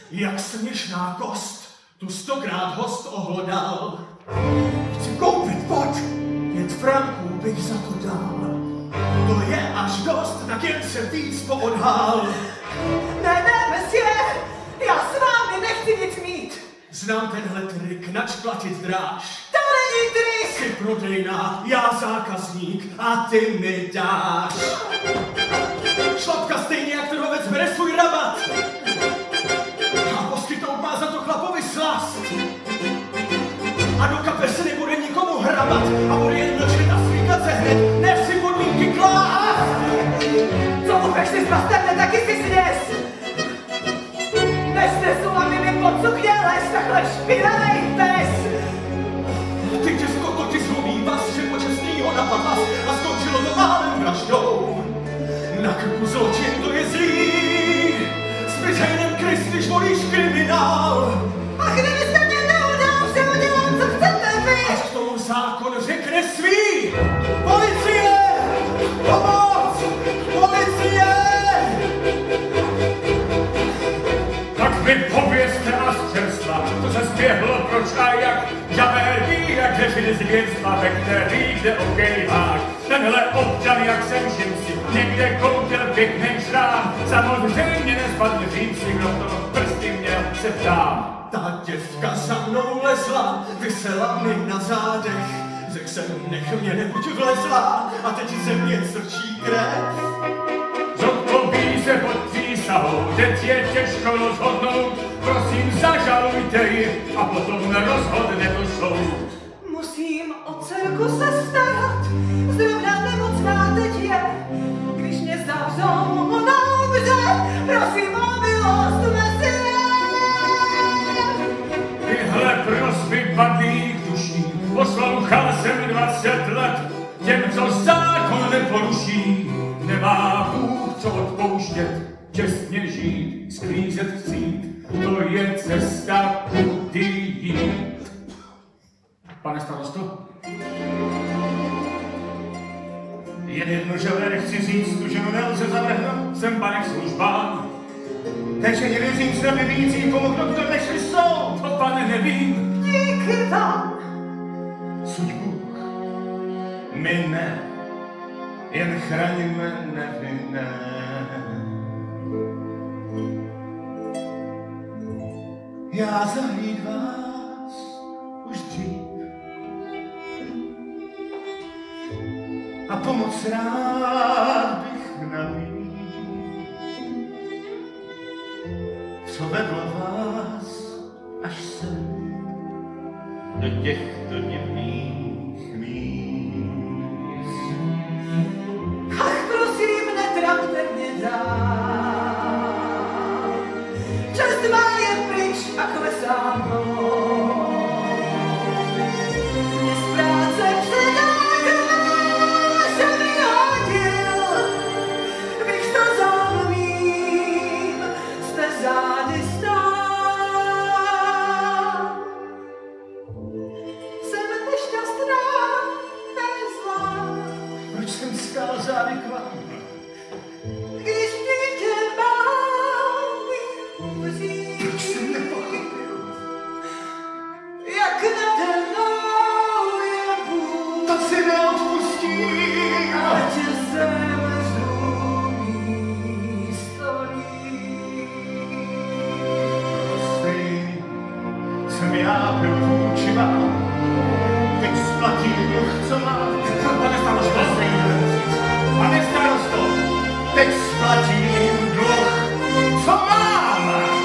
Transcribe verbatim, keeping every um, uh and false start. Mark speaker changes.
Speaker 1: jak směšná kost, tu stokrát host ohlodal. Chci koupit, pojď, pět franků bych za to dal. To je až dost, tak jen se víc poodhal.
Speaker 2: Ne, ne, monsieur, já s vámi nechci nic mít.
Speaker 1: Znám tenhle trik, nač platit dráž.
Speaker 2: To není trik.
Speaker 1: Jsi prodejná, já zákazník a ty mi dáš. Šlapka stejně jak trhovec bere svůj rabat. A poskytnout má za to chlapovi slast. A do kapes se nebude nikomu hrabat. A bude jen mlčet a svíkat se hned, než si podmínky klás.
Speaker 2: Co upeš si z pasterne, taky si sněz. Nesnesu, aby mi pod sukně les takhle špinavej pes.
Speaker 1: Ty těsko, to ti zlobí vás, že počestnýho napadla a skončilo to málem vraždou. Na krku zločin, to je zlý. S Byzejnem Kristiš volíš kriminál.
Speaker 2: A kdybyste mě neudal, že udělám, co chcete vy.
Speaker 1: Až k tomu zákon řekne svý. Policie! Pomoc! Policie!
Speaker 3: Tak mi povězte a z čerstva, co se zběhlo, proč a jak. Žaberví, jak řešili z věstva, ve kterých jde o kejhák. Tenhle občan, jak jsem všim si, někde koupil pěkný šrám. Samozřejmě nespadl říci, kdo to prsty měl, se ptám.
Speaker 1: Ta děvka za mnou lezla, visela mi na zádech. Řekl jsem, nech mě, nebuď vlezla, a teď ze mě srčí krev.
Speaker 3: Zodpoví se pod přísahou, teď je těžko rozhodnout. Prosím, zažalujte ji a potom rozhodne to soud.
Speaker 2: Musím o dcerku se starat, zrovna nemocná teď je. Když mě zavřou, ona umře, prosím o milost, Mesie.
Speaker 3: Tyhle prosby padlých duší poslouchal jsem dvacet let. Těm, co zákon neporuší, nemá Bůh co odpouštět. Čestně žít, sklízet chcít, to je cesta, kudy jít. Pane starosto?
Speaker 4: Jen jedno želé chci říct, tu ženu nelze zavrhnout.
Speaker 3: Jsem pane k službám.
Speaker 4: Takže nevěřím, že by víc jí pomohl doktor, než jsou.
Speaker 3: To pane nevím.
Speaker 2: Díky vám.
Speaker 4: Suď Bůh, my ne, jen chraňme nevinné. Já zahlíd vás už dřív a pomoc rád bych nabídl. Co vedlo vás až sem do těchto divných míst?
Speaker 2: Ach, prosím, netrapte mě dál. Čest má je pryč a klesá mnou. Mě z práce předáka se mi hodil. Bych to zalmím, jste zády stál. Jsem nešťastná, nezlá.
Speaker 4: Proč jsem stál zády k vám?
Speaker 2: Když dítě mám umřít.
Speaker 4: Proč jsem nepochopil?
Speaker 2: Jak nade mnou je Bůh,
Speaker 4: To si neodpustím.
Speaker 2: ať zemřu místo ní.
Speaker 4: Stejný jsem já byl vůči vám. Teď splatím dluh, co mám.